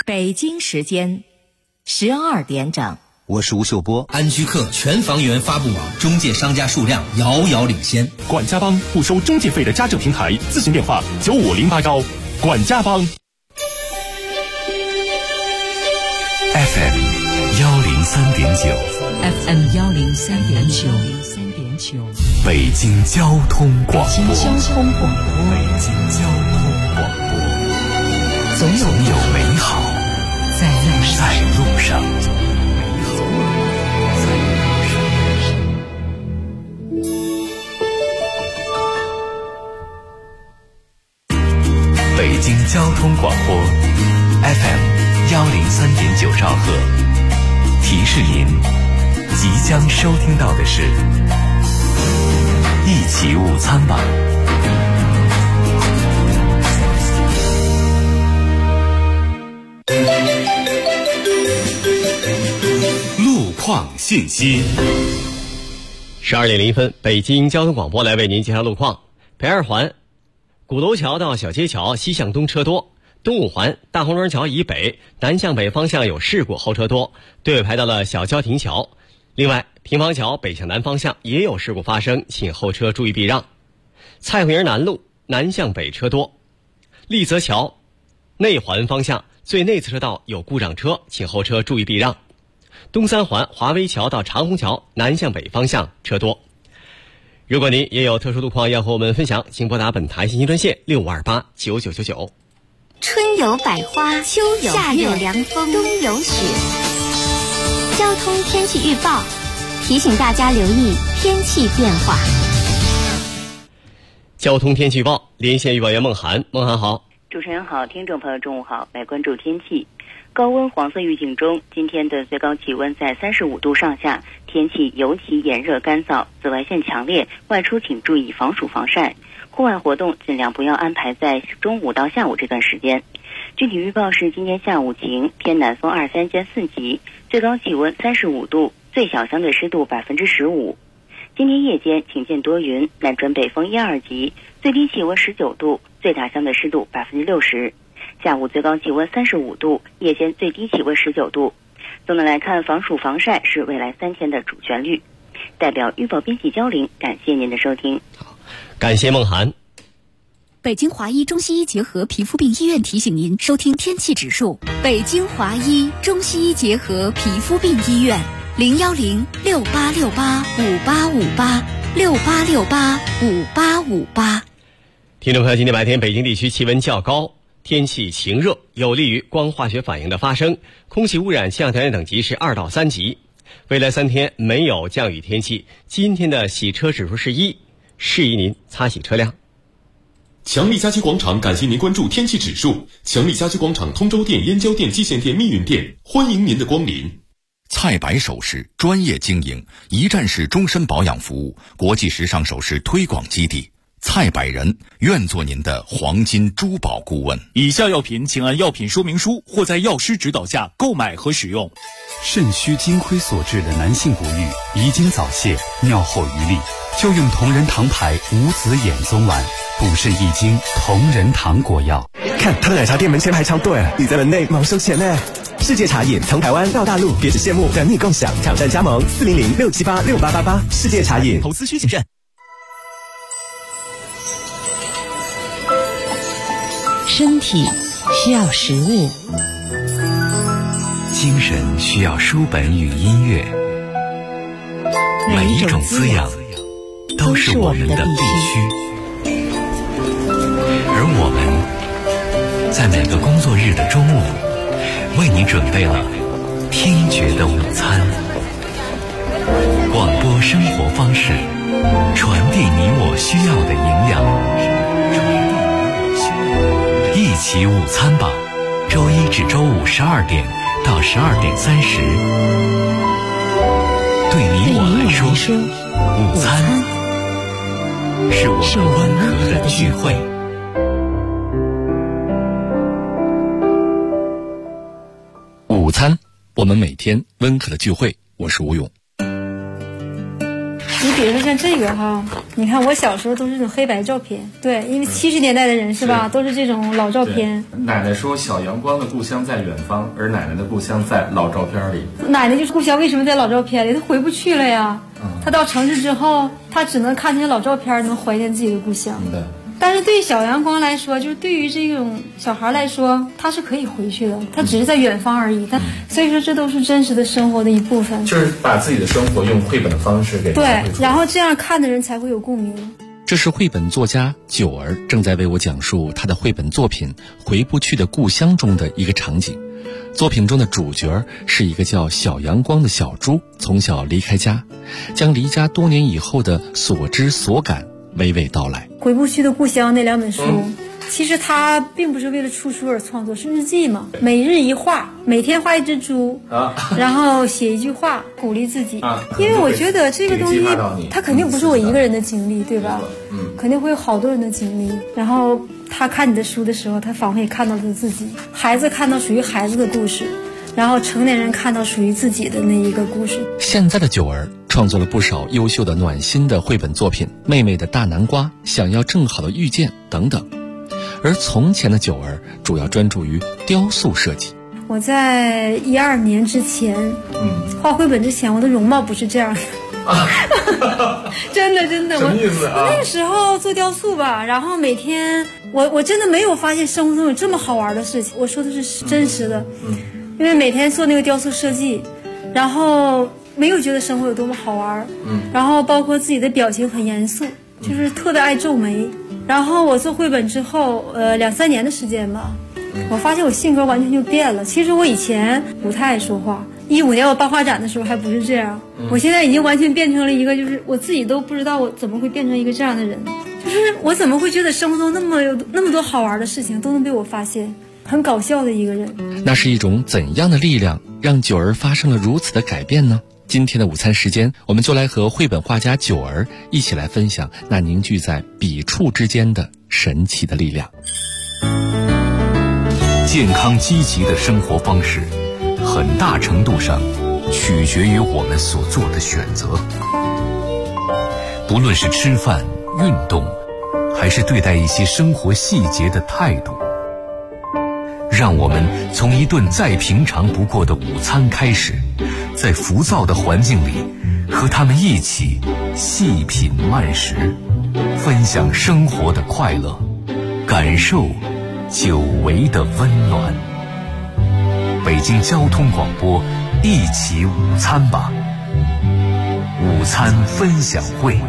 北京时间12点整。 我是吴秀波。 安居客全房源发布网中介商家数量遥遥领先。 管家帮不收中介费的家政平台，咨询电话95081。管家帮。 FM 103.9 FM 103.9 北京交通广播。 北京交通广播。总有美好在路上。北京交通广播 FM 103.9兆赫，提示您即将收听到的是一起午餐吧。路况信息。 12点01分，北京交通广播来为您介绍路况。北二环鼓楼桥到小街桥西向东车多，东五环大红轮桥以北南向北方向有事故，后车多，队尾排到了小交亭桥。另外，平房桥北向南方向也有事故发生，请后车注意避让。蔡慧营南路南向北车多，丽泽桥内环方向最内侧车道有故障车，请后车注意避让。东三环华威桥到长虹桥南向北方向车多。如果您也有特殊路况要和我们分享，请拨打本台信息专线65289999。 春有百花，秋有夏有凉风，冬有雪。交通天气预报提醒大家留意天气变化。 交通天气预报，连线预报员孟涵。孟涵好。 主持人好，听众朋友中午好，来关注天气。高温黄色预警中，今天的最高气温在35度上下，天气尤其炎热干燥，紫外线强烈，外出请注意防暑防晒。户外活动尽量不要安排在中午到下午这段时间。具体预报是今天下午晴，偏南风2、3间4级，最高气温35度，最小相对湿度15%。今天夜间晴见多云，南转北风1、2级，最低气温19度，最大相对湿度60%。下午最高气温35度，夜间最低气温19度。总的来看，防暑防晒是未来3天的主旋律。代表预报编辑焦玲，感谢您的收听。 好，感谢孟涵。 北京华医中西医结合皮肤病医院提醒您收听天气指数。北京华医中西医结合皮肤病医院0106868585858 听众朋友，今天白天北京地区气温较高，天气晴热，有利于光化学反应的发生，空气污染气象条件等级是2到3级。未来3天没有降雨天气，今天的洗车指数是1，适宜您擦洗车辆。 强力家居广场感谢您关注天气指数。强力家居广场通州店、燕郊店、蓟县店、密云店，欢迎您的光临。 蔡白首饰专业经营，一站式终身保养服务，国际时尚首饰推广基地。蔡百人愿做您的黄金珠宝顾问。 以下药品请按药品说明书或在药师指导下购买和使用。 肾虚金亏所致的男性不育、遗精早泄、尿后余力，就用同仁堂牌无子衍宗丸，补肾益精同仁堂果药。 看他的奶茶店门前排长队，你在门内忙收钱呢。世界茶饮从台湾到大陆，别只羡慕，等你共享，挑战加盟400-678-6888。世界茶饮， 投资需谨慎。 身体需要食物， 精神需要书本与音乐，每一种滋养都是我们的必须。而我们在每个工作日的中午，为你准备了听觉的午餐。广播生活方式，传递你我需要的营养。一起午餐吧，周一至周五12点到12点30。对你我来说，午餐是我们温和的聚会。午餐，我们每天温和的聚会。我是吴勇。 你比如说像这个哈，你看我小时候都是这种黑白照片，对，因为70年代的人是吧，都是这种老照片。 奶奶说小阳光的故乡在远方，而奶奶的故乡在老照片里。 奶奶就是故乡为什么在老照片里？她回不去了呀。她到城市之后，她只能看见老照片，能怀念自己的故乡。但是对于小阳光来说，就是对于这种小孩来说，他是可以回去的，他只是在远方而已。所以说这都是真实的生活的一部分。 就是把自己的生活用绘本的方式给对，然后这样看的人才会有共鸣。 这是绘本作家九儿正在为我讲述他的绘本作品《回不去的故乡》中的一个场景。作品中的主角是一个叫小阳光的小猪，从小离开家，将离家多年以后的所知所感娓娓道来。 回不去的故乡那2本书，其实他并不是为了出书而创作，是日记嘛，每日一画，每天画一只猪，然后写一句话鼓励自己。因为我觉得这个东西它肯定不是我一个人的经历，对吧？肯定会有好多人的经历。然后他看你的书的时候，他仿佛也看到了自己。孩子看到属于孩子的故事，然后成年人看到属于自己的那一个故事。 现在的九儿创作了不少优秀的暖心的绘本作品，妹妹的大南瓜、想要正好的遇见等等。而从前的九儿主要专注于雕塑设计。 我在12年之前，画绘本之前，我的容貌不是这样的。真的， 什么意思啊？ 我那个时候做雕塑吧，然后每天我真的没有发现生活中有这么好玩的事情。我说的是真实的，因为每天做那个雕塑设计，然后没有觉得生活有多么好玩，然后包括自己的表情很严肃，就是特别爱皱眉。然后我做绘本之后，2-3年的时间吧，我发现我性格完全就变了。其实我以前不太爱说话，15年我办画展的时候还不是这样，我现在已经完全变成了一个，就是我自己都不知道我怎么会变成一个这样的人，就是我怎么会觉得生活中有那么多好玩的事情都能被我发现，很搞笑的一个人。 那是一种怎样的力量让九儿发生了如此的改变呢？今天的午餐时间，我们就来和绘本画家九儿一起来分享那凝聚在笔触之间的神奇的力量。 健康积极的生活方式，很大程度上取决于我们所做的选择。不论是吃饭、运动，还是对待一些生活细节的态度，让我们从一顿再平常不过的午餐开始，在浮躁的环境里，和他们一起细品慢食，分享生活的快乐，感受久违的温暖。北京交通广播，一起午餐吧，午餐分享会。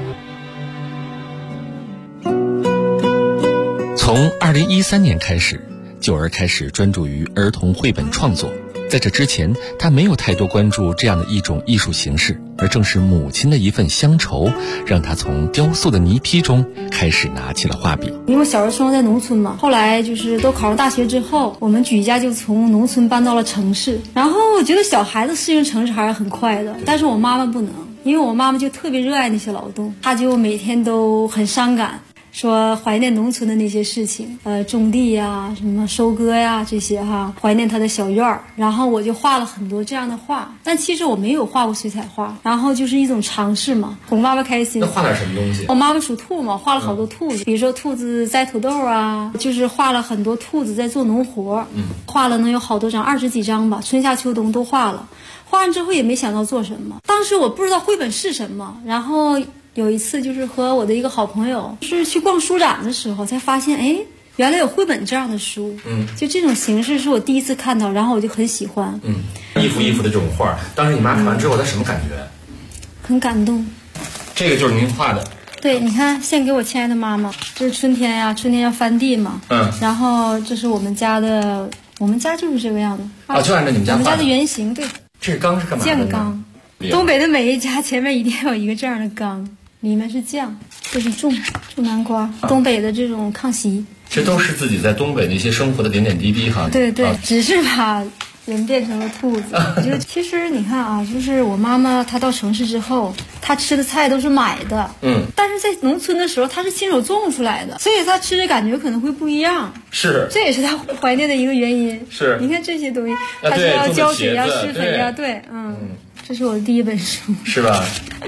从2013年开始，九儿开始专注于儿童绘本创作。在这之前，他没有太多关注这样的一种艺术形式，而正是母亲的一份乡愁，让他从雕塑的泥坯中开始拿起了画笔。 因为我小时候生活在农村嘛，后来就是都考上大学之后，我们举家就从农村搬到了城市。然后我觉得小孩子适应城市还是很快的，但是我妈妈不能，因为我妈妈就特别热爱那些劳动，她就每天都很伤感，说怀念农村的那些事情，种地呀，什么收割呀，这些哈，怀念他的小院儿。然后我就画了很多这样的画，但其实我没有画过水彩画，然后就是一种尝试嘛，哄妈妈开心。 那画点什么东西？ 我妈妈属兔嘛，画了好多兔子，比如说兔子摘土豆啊，就是画了很多兔子在做农活，画了能有好多张，20几张吧，春夏秋冬都画了。画完之后也没想到做什么，当时我不知道绘本是什么，然后有一次就是和我的一个好朋友是去逛书展的时候才发现，哎，原来有绘本这样的书，就这种形式是我第一次看到，然后我就很喜欢。 一幅一幅的这种画，当时你妈看完之后她什么感觉？ 很感动。 这个就是您画的？ 对，你看献给我亲爱的妈妈，这是春天呀，春天要翻地嘛，然后这是我们家的，我们家就是这个样子， 就按照你们家画的， 我们家的原型。对， 这缸是干嘛的？ 酱缸。东北的每一家前面一定要有一个这样的缸，里面是酱，这是种南瓜，东北的这种炕席。 这都是自己在东北的一些生活的点点滴滴哈。 对对，只是把人变成了兔子。我觉得其实你看啊，就是我妈妈她到城市之后，她吃的菜都是买的，但是在农村的时候她是亲手种出来的，所以她吃的感觉可能会不一样。 是， 这也是她怀念的一个原因。 是， 你看这些东西，她说要浇水呀、施肥呀，对，这是我的第一本书， 是吧？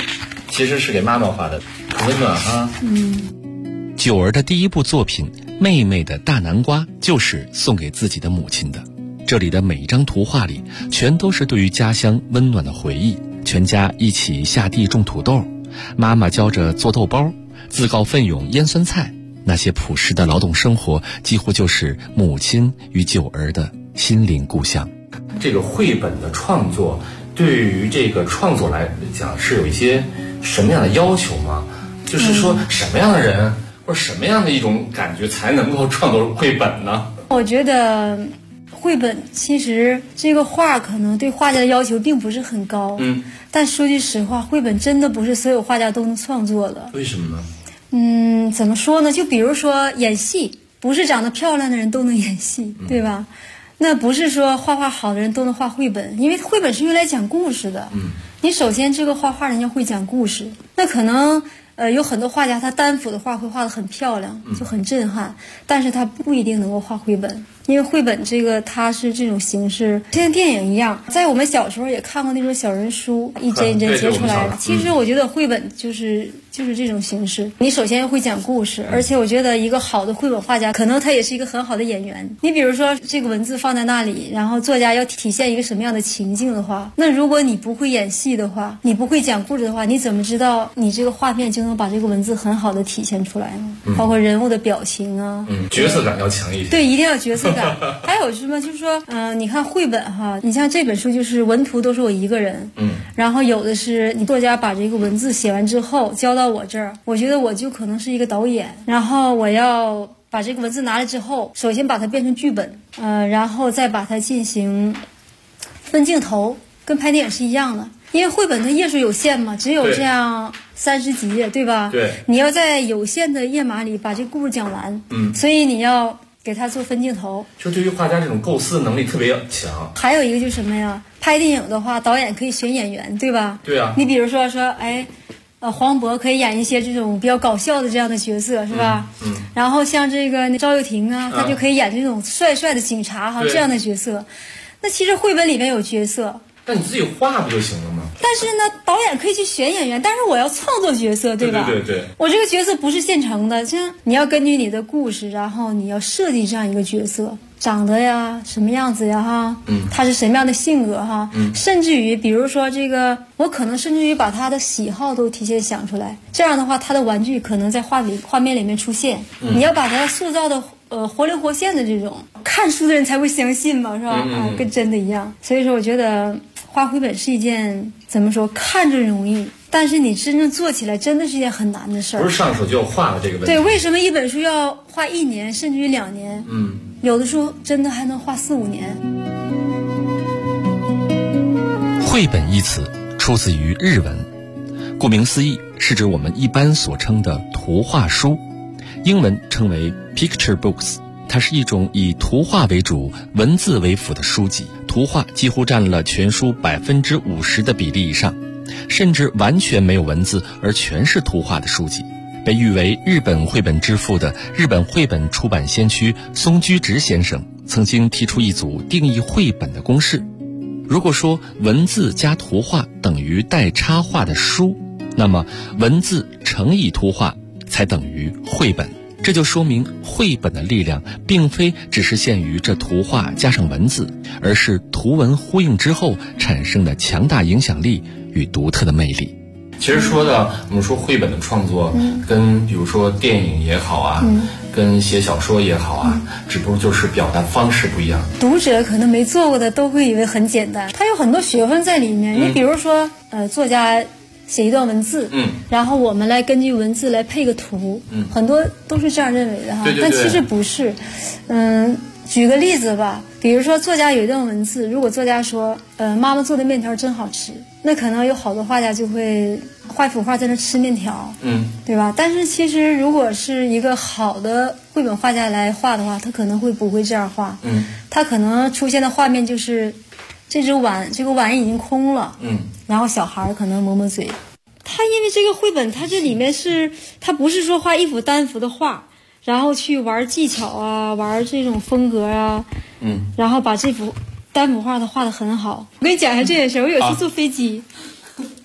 其实是给妈妈画的，很温暖哈。 九儿的第一部作品《妹妹的大南瓜》就是送给自己的母亲的。这里的每一张图画里，全都是对于家乡温暖的回忆。全家一起下地种土豆，妈妈教着做豆包，自告奋勇腌酸菜。那些朴实的劳动生活，几乎就是母亲与九儿的心灵故乡。 这个绘本的创作，对于这个创作来讲，是有一些什么样的要求吗？就是说，什么样的人或者什么样的一种感觉才能够创作绘本呢？ 我觉得绘本其实这个画可能对画家的要求并不是很高，但说句实话，绘本真的不是所有画家都能创作的。 为什么呢？ 怎么说呢？就比如说演戏，不是长得漂亮的人都能演戏，对吧？那不是说画画好的人都能画绘本，因为绘本是用来讲故事的。你首先这个画画人要会讲故事，那可能有很多画家他单幅的画会画得很漂亮，就很震撼，但是他不一定能够画绘本，因为绘本这个它是这种形式，就像电影一样，在我们小时候也看过那种小人书，一帧一帧截出来的。其实我觉得绘本就是这种形式，你首先会讲故事，而且我觉得一个好的绘本画家可能他也是一个很好的演员。你比如说这个文字放在那里，然后作家要体现一个什么样的情境的话，那如果你不会演戏的话，你不会讲故事的话，你怎么知道你这个画面就能把这个文字很好的体现出来呢？包括人物的表情啊， 角色感要强一些。 对，一定要角色感。还有什么就是说你看绘本哈，你像这本书就是文图都是我一个人，然后有的是你作家把这个文字写完之后交到我这儿，我觉得我就可能是一个导演，然后我要把这个文字拿来之后，首先把它变成剧本，然后再把它进行分镜头，跟拍电影是一样的。因为绘本它页数有限嘛，只有这样30几页，对吧？ 对。 你要在有限的页码里把这个故事讲完，所以你要给它做分镜头。 就对于画家这种构思能力特别强。 还有一个就是什么呀？拍电影的话，导演可以选演员，对吧？ 对啊。 你比如说，黄渤可以演一些这种比较搞笑的这样的角色，是吧？然后像这个赵又廷啊，他就可以演这种帅帅的警察哈，这样的角色。那其实绘本里面有角色。 那你自己画不就行了吗？ 但是呢，导演可以去选演员，但是我要创作角色，对吧？ 对。我这个角色不是现成的，像你要根据你的故事，然后你要设计这样一个角色，长得呀，什么样子呀，哈，他是什么样的性格哈，甚至于比如说这个，我可能甚至于把他的喜好都提前想出来，这样的话，他的玩具可能在画面里面出现，你要把它塑造的活灵活现的这种，看书的人才会相信嘛，是吧？跟真的一样。所以说，我觉得画绘本是一件怎么说，看着容易，但是你真正做起来真的是一件很难的事儿。 不是上手就画了这个问题。 对，为什么一本书要画1年甚至于2年？有的书真的还能画4、5年。 绘本一词出自于日文，顾名思义，是指我们一般所称的图画书，英文称为 picture books。它是一种以图画为主、文字为辅的书籍，图画几乎占了全书50%的比例以上，甚至完全没有文字而全是图画的书籍。被誉为日本绘本之父的日本绘本出版先驱松居直先生曾经提出一组定义绘本的公式：如果说文字加图画等于带插画的书，那么文字乘以图画才等于绘本。这就说明绘本的力量并非只是限于这图画加上文字，而是图文呼应之后产生的强大影响力与独特的魅力。 其实说到我们说绘本的创作，跟比如说电影也好啊，跟写小说也好啊，只不过就是表达方式不一样。 读者可能没做过的都会以为很简单，它有很多学问在里面。你比如说，作家写一段文字，然后我们来根据文字来配个图，很多都是这样认为的哈，但其实不是。举个例子吧，比如说作家有一段文字，如果作家说，妈妈做的面条真好吃，那可能有好多画家就会画一幅画在那吃面条，对吧？但是其实如果是一个好的绘本画家来画的话，他可能不会这样画，他可能出现的画面就是这个碗已经空了，然后小孩可能抹抹嘴。他因为这个绘本，它这里面它不是说画一幅单幅的画，然后去玩技巧啊，玩这种风格啊，然后把这幅单幅画它画得很好。我跟你讲一下这件事，我有一次坐飞机，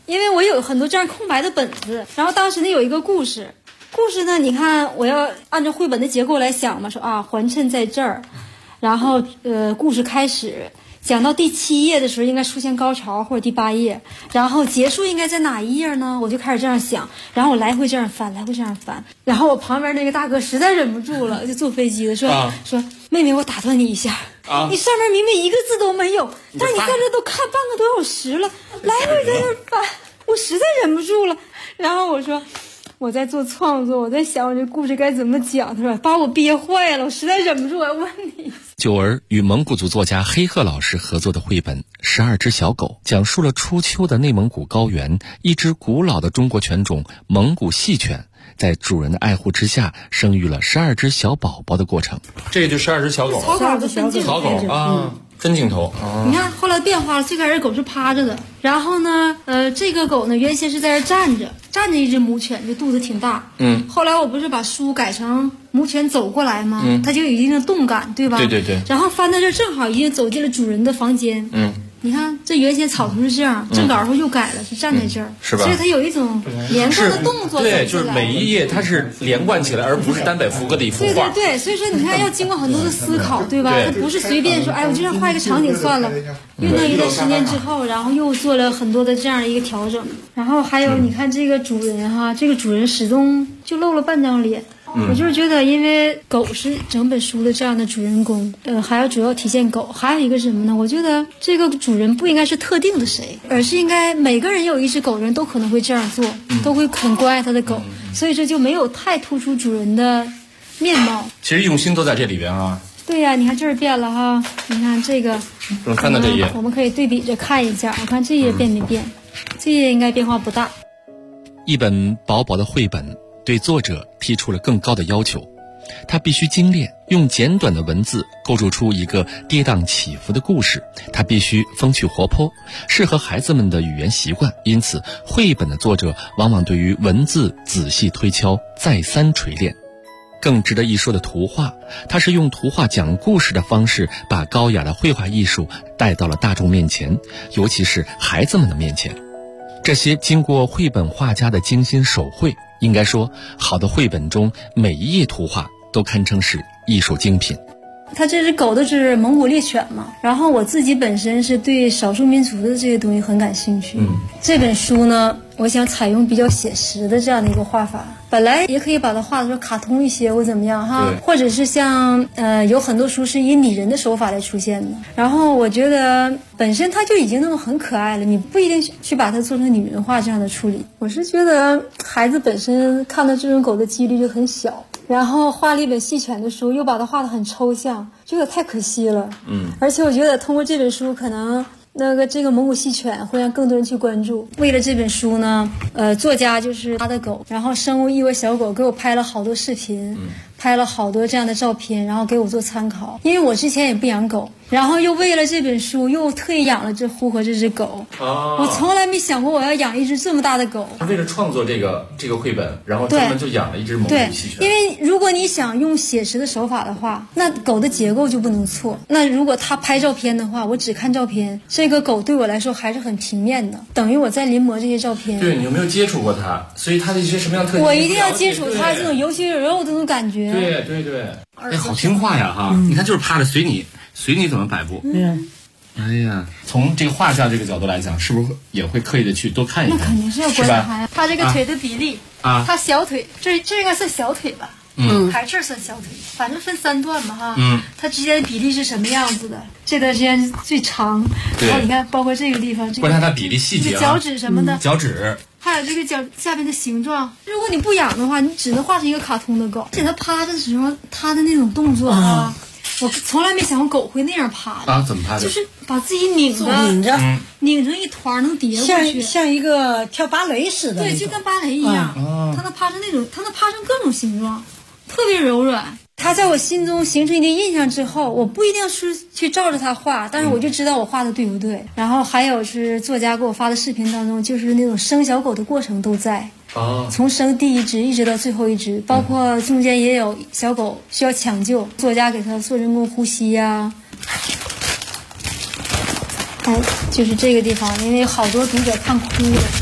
因为我有很多这样空白的本子，然后当时呢有一个故事呢，你看我要按照绘本的结构来想嘛，说啊环衬在这儿，然后故事开始讲到第7页的时候应该出现高潮，或者第8页，然后结束应该在哪一页呢？我就开始这样想，然后我来回这样翻，然后我旁边那个大哥实在忍不住了，就坐飞机的说妹妹，我打断你一下，你上面明明一个字都没有，但你在这都看半个多小时了，来回在这翻，我实在忍不住了。然后我说我在做创作，我在想我这故事该怎么讲。他说把我憋坏了，我实在忍不住，我要问你。 九儿与蒙古族作家黑鹤老师合作的绘本《12只小狗》，讲述了初秋的内蒙古高原，一只古老的中国犬种蒙古细犬在主人的爱护之下生育了12只小宝宝的过程。 这就12只小狗，草狗啊，分镜头啊。 你看后来变化了，最开始狗是趴着的，然后呢，这个狗呢原先是在这站着一只母犬，就肚子挺大。后来我不是把书改成母犬走过来吗？它就有一定的动感，对吧？ 对。 然后翻到这正好已经走进了主人的房间。你看这原先草图是这样，正稿后又改了，是站在这儿， 是吧？ 所以它有一种连贯的动作。 对，就是每一页它是连贯起来，而不是单摆幅个的一幅画。 对，所以说你看要经过很多的思考，对吧？它不是随便说，哎，我就这样画一个场景算了。运动一段时间之后，然后又做了很多的这样的一个调整。然后还有你看这个主人哈，这个主人始终就露了半张脸。我就是觉得，因为狗是整本书的这样的主人公，还要主要体现狗。还有一个什么呢？我觉得这个主人不应该是特定的谁，而是应该每个人有一只狗的人都可能会这样做，都会很关爱他的狗，所以这就没有太突出主人的面貌。 其实用心都在这里边啊。 对呀，你看这儿变了哈，你看这个， 翻到这页， 我们可以对比着看一下，我看这页变没变？这页应该变化不大。 一本薄薄的绘本对作者提出了更高的要求，他必须精炼，用简短的文字构筑出一个跌宕起伏的故事，他必须风趣活泼，适合孩子们的语言习惯。因此绘本的作者往往对于文字仔细推敲，再三锤炼。更值得一说的图画，它是用图画讲故事的方式，把高雅的绘画艺术带到了大众面前，尤其是孩子们的面前。这些经过绘本画家的精心手绘，应该说好的绘本中每一页图画都堪称是艺术精品。 它这只狗的是蒙古猎犬嘛，然后我自己本身是对少数民族的这些东西很感兴趣。这本书呢，我想采用比较写实的这样的一个画法，本来也可以把它画的说卡通一些或怎么样哈，或者是像有很多书是以拟人的手法来出现的，然后我觉得本身它就已经那么很可爱了，你不一定去把它做成拟人化这样的处理。我是觉得孩子本身看到这种狗的几率就很小，然后画了一本细犬的书，又把它画得很抽象，觉得太可惜了。而且我觉得通过这本书，可能这个蒙古细犬会让更多人去关注。为了这本书呢，作家就是他的狗，然后生物异味小狗给我拍了好多视频，拍了好多这样的照片，然后给我做参考。因为我之前也不养狗，然后又为了这本书又特意养了呼和这只狗。我从来没想过我要养一只这么大的狗。 为了创作这个绘本，然后专门就养了一只蒙古细犬。 因为如果你想用写实的手法的话，那狗的结构就不能错。那如果他拍照片的话，我只看照片，这个狗对我来说还是很平面的，等于我在临摹这些照片。 对，你有没有接触过它？所以它的一些什么样的特点？ 我一定要接触它这种有血有肉的那种感觉。 对。哎，好听话呀哈！你看就是趴着，随你怎么摆布。哎呀，从这个画家这个角度来讲，是不是也会刻意的去多看一看？ 那肯定是要观察呀。他这个腿的比例啊，他小腿这应该算小腿吧？还是这算小腿？反正分3段嘛哈。它之间的比例是什么样子的？这段时间最长，然后你看，包括这个地方， 观察它比例细节啊， 脚趾什么的， 脚趾。 还有这个脚下面的形状，如果你不养的话，你只能画成一个卡通的狗。而且它趴着的时候，它的那种动作啊，我从来没想过狗会那样趴的啊。怎么趴的？ 就是把自己拧着，拧成一团能叠过去， 像一个跳芭蕾似的。 对，就跟芭蕾一样。它能趴成各种形状，特别柔软。它在我心中形成一定印象之后，我不一定是去照着它画，但是我就知道我画的对不对。然后还有是作家给我发的视频当中，就是那种生小狗的过程都在，从生第一只一直到最后一只，包括中间也有小狗需要抢救，作家给它做人工呼吸呀。就是这个地方，因为好多读者看哭了。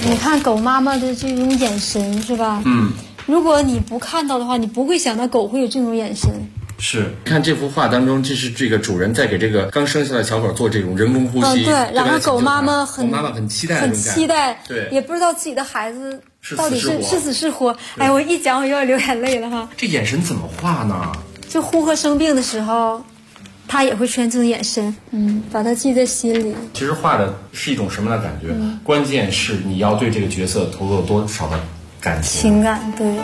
你看狗妈妈的这种眼神是吧？如果你不看到的话，你不会想到狗会有这种眼神。 是，看这幅画当中，这是这个主人在给这个刚生下的小狗做这种人工呼吸。 对，然后狗妈妈很期待， 对，也不知道自己的孩子到底是死是活。哎，我一讲我又要流眼泪了哈。 这眼神怎么画呢？ 就呼和生病的时候，他也会出现这种眼神，把它记在心里。 其实画的是一种什么样的感觉？关键是你要对这个角色投入多少的感情感。对。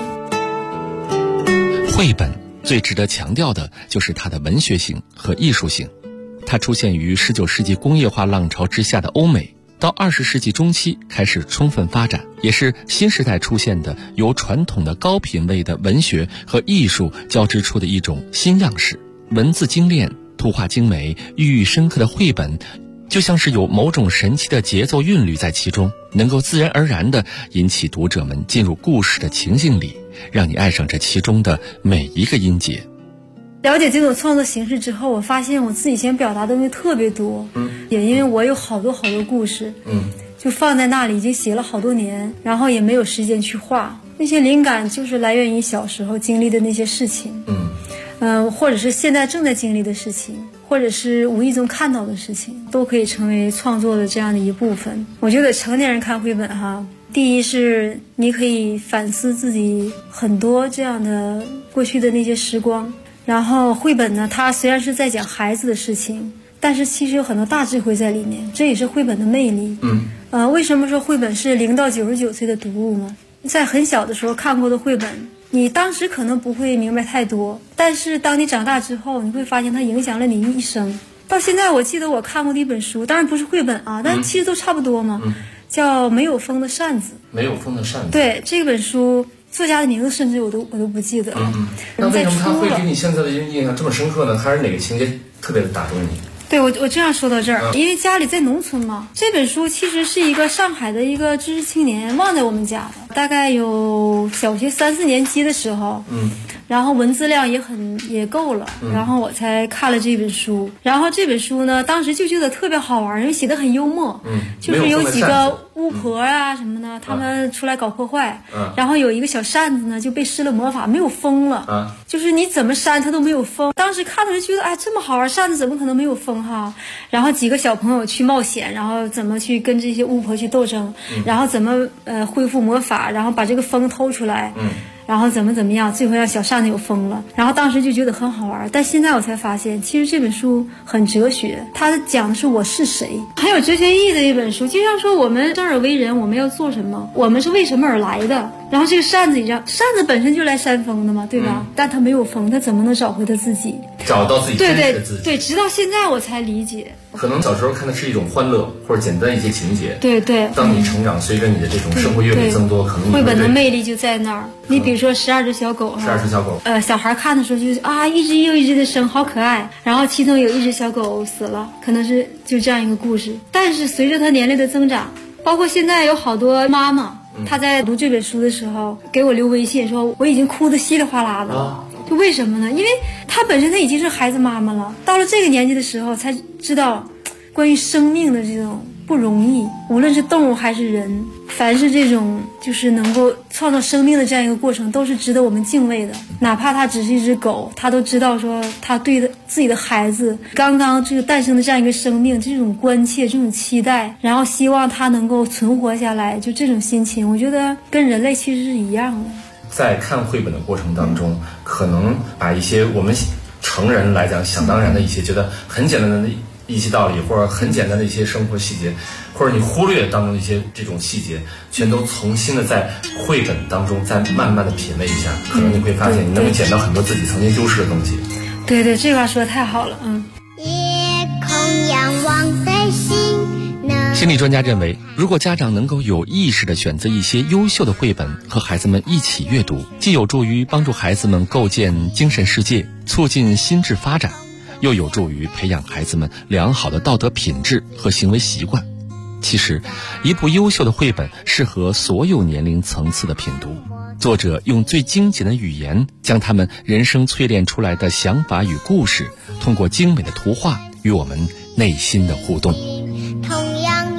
绘本最值得强调的就是它的文学性和艺术性。它出现于19世纪工业化浪潮之下的欧美，到20世纪中期开始充分发展，也是新时代出现的由传统的高品位的文学和艺术交织出的一种新样式。文字精炼，图画精美，寓意深刻的绘本就像是有某种神奇的节奏韵律在其中，能够自然而然地引起读者们进入故事的情境里，让你爱上这其中的每一个音节。 了解这种创作形式之后，我发现我自己想表达的东西特别多，也因为我有好多故事，就放在那里已经写了好多年，然后也没有时间去画。那些灵感就是来源于小时候经历的那些事情，或者是现在正在经历的事情，或者是无意中看到的事情，都可以成为创作的这样的一部分。我觉得成年人看绘本哈，第一是你可以反思自己很多这样的过去的那些时光，然后绘本呢，它虽然是在讲孩子的事情，但是其实有很多大智慧在里面，这也是绘本的魅力。为什么说绘本是0到99岁的读物呢？在很小的时候看过的绘本，你当时可能不会明白太多，但是当你长大之后，你会发现它影响了你一生。到现在我记得我看过的一本书，当然不是绘本啊，但其实都差不多嘛，叫《没有风的扇子》。 没有风的扇子。对， 这本书作家的名字甚至我都不记得了。 那为什么他会给你现在的印象这么深刻呢？还是哪个情节特别的打动你？ 对，我这样说到这儿，因为家里在农村嘛。这本书其实是一个上海的一个知识青年忘在我们家的，大概有小学3、4年级的时候，然后文字量也够了，然后我才看了这本书。然后这本书呢，当时就觉得特别好玩，因为写得很幽默，就是有几个巫婆啊什么的，他们出来搞破坏，然后有一个小扇子呢就被施了魔法，没有风了，就是你怎么扇它都没有风。当时看的人觉得，哎，这么好玩，扇子怎么可能没有风哈？然后几个小朋友去冒险，然后怎么去跟这些巫婆去斗争，然后怎么恢复魔法，然后把这个风偷出来，然后怎么样，最后让小扇子有风了。然后当时就觉得很好玩，但现在我才发现，其实这本书很哲学，它讲的是我是谁，很有哲学意义的一本书。就像说我们生而为人，我们要做什么，我们是为什么而来的。然后这个扇子一样，扇子本身就来扇风的嘛，对吧？但它没有风，它怎么能找回它自己？ 找到自己真实的自己。 对，直到现在我才理解。 可能小时候看的是一种欢乐或者简单一些情节， 对。 当你成长，随着你的这种生活阅历增多，可能绘本的魅力就在那儿。你比如说12只小狗 ，12只小狗， 小孩看的时候就是啊，一只又一只的生，好可爱。然后其中有一只小狗死了，可能是就这样一个故事。但是随着他年龄的增长，包括现在有好多妈妈，她在读这本书的时候给我留微信说，我已经哭得稀里哗啦的了。就为什么呢？因为她本身她已经是孩子妈妈了，到了这个年纪的时候才知道关于生命的这种不容易，无论是动物还是人，凡是这种就是能够创造生命的这样一个过程，都是值得我们敬畏的。哪怕它只是一只狗，它都知道说它对自己的孩子刚刚这个诞生的这样一个生命，这种关切，这种期待，然后希望它能够存活下来，就这种心情，我觉得跟人类其实是一样的。 在看绘本的过程当中，可能把一些我们成人来讲想当然的一些觉得很简单的一些道理，或者很简单的一些生活细节，或者你忽略当中的一些这种细节，全都重新的在绘本当中再慢慢的品味一下，可能你会发现你能够捡到很多自己曾经丢失的东西。 对，这话说的太好了。 夜空仰望的心。 心理专家认为，如果家长能够有意识地选择一些优秀的绘本和孩子们一起阅读，既有助于帮助孩子们构建精神世界，促进心智发展，又有助于培养孩子们良好的道德品质和行为习惯。其实，一部优秀的绘本适合所有年龄层次的品读。作者用最精简的语言，将他们人生淬炼出来的想法与故事，通过精美的图画与我们内心的互动。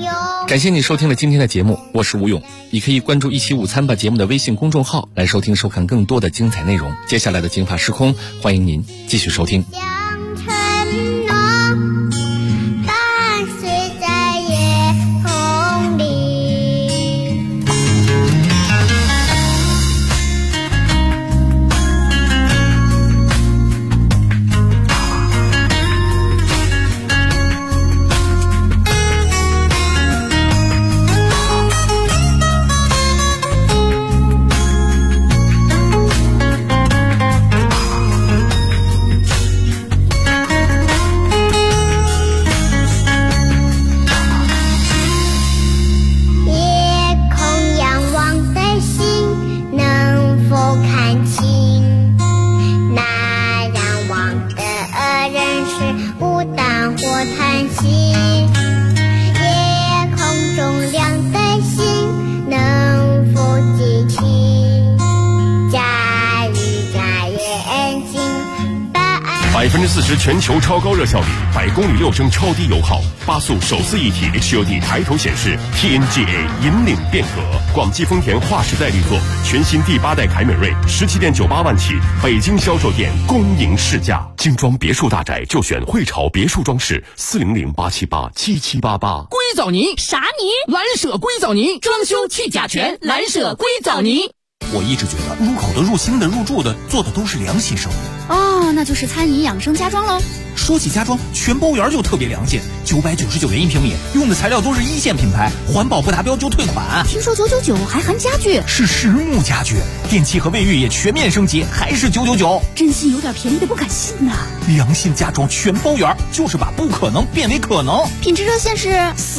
感谢你收听了今天的节目，我是吴勇。你可以关注一期午餐吧节目的微信公众号来收听收看更多的精彩内容。接下来的金法时空，欢迎您继续收听。 40%全球超高热效率，100公里6升超低油耗，8速手自一体 HUD 抬头显示 ，TNGA 引领变革。广汽丰田划时代力作，全新第8代凯美瑞17.98万起，北京销售店恭迎试驾。精装别墅大宅就选汇潮别墅装饰，400-878-7788。 硅藻泥啥泥？蓝舍硅藻泥，装修去甲醛，蓝舍硅藻泥。 我一直觉得入口的、入心的、入住的做的都是良心生意。 哦，那就是餐饮养生家装喽。 说起家装，全包园就特别良心，999元1平米，用的材料都是1线品牌，环保不达标就退款。 听说999还含家具， 是实木家具，电器和卫浴也全面升级，还是999。 真心有点便宜的不敢信呐。 良心家装全包园，就是把不可能变为可能。 品质热线是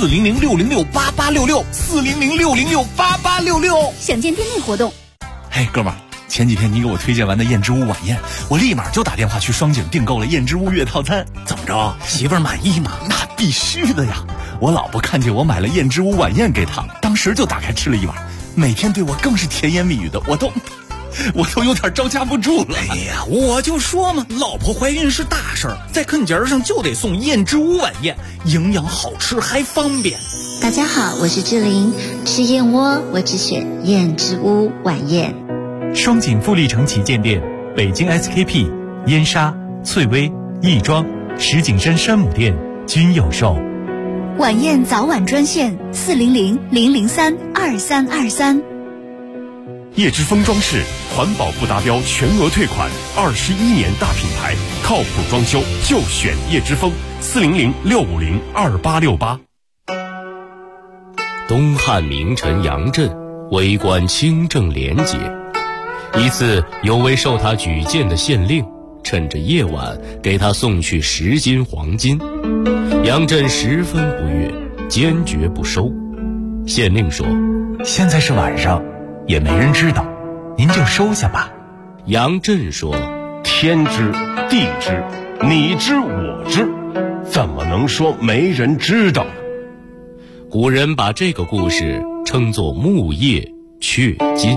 400-606-8866，400-606-8866。 想见店内活动。 嘿，哥们儿，前几天你给我推荐完的燕之屋晚宴，我立马就打电话去双井订购了燕之屋月套餐。怎么着，媳妇儿满意吗？那必须的呀！我老婆看见我买了燕之屋晚宴给她，当时就打开吃了一碗，每天对我更是甜言蜜语的，我都有点招架不住了。哎呀，我就说嘛，老婆怀孕是大事儿，在啃节上就得送燕之屋晚宴，营养好吃还方便。 大家好，我是志玲，吃燕窝我只选燕之屋晚宴。 双井富力城旗舰店、北京 SKP、燕莎、翠微、亦庄、石景山山姆店均有售。 晚宴早晚专线400-003-2323。 叶之峰装饰，环保不达标全额退款，21年大品牌，靠谱装修就选叶之峰，400-650-2868。 东汉名臣杨震为官清正廉洁，一次有位受他举荐的县令趁着夜晚给他送去10斤黄金，杨震十分不悦，坚决不收。县令说： 现在是晚上，也没人知道，您就收下吧。 杨震说： 天知地知，你知我知，怎么能说没人知道呢？ 古人把这个故事称作木叶雀金。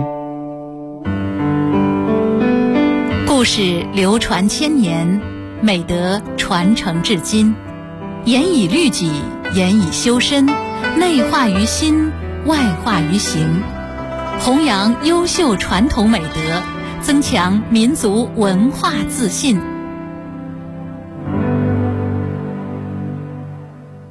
故事流传千年，美德传承至今，严以律己，严以修身，内化于心，外化于行，弘扬优秀传统美德，增强民族文化自信。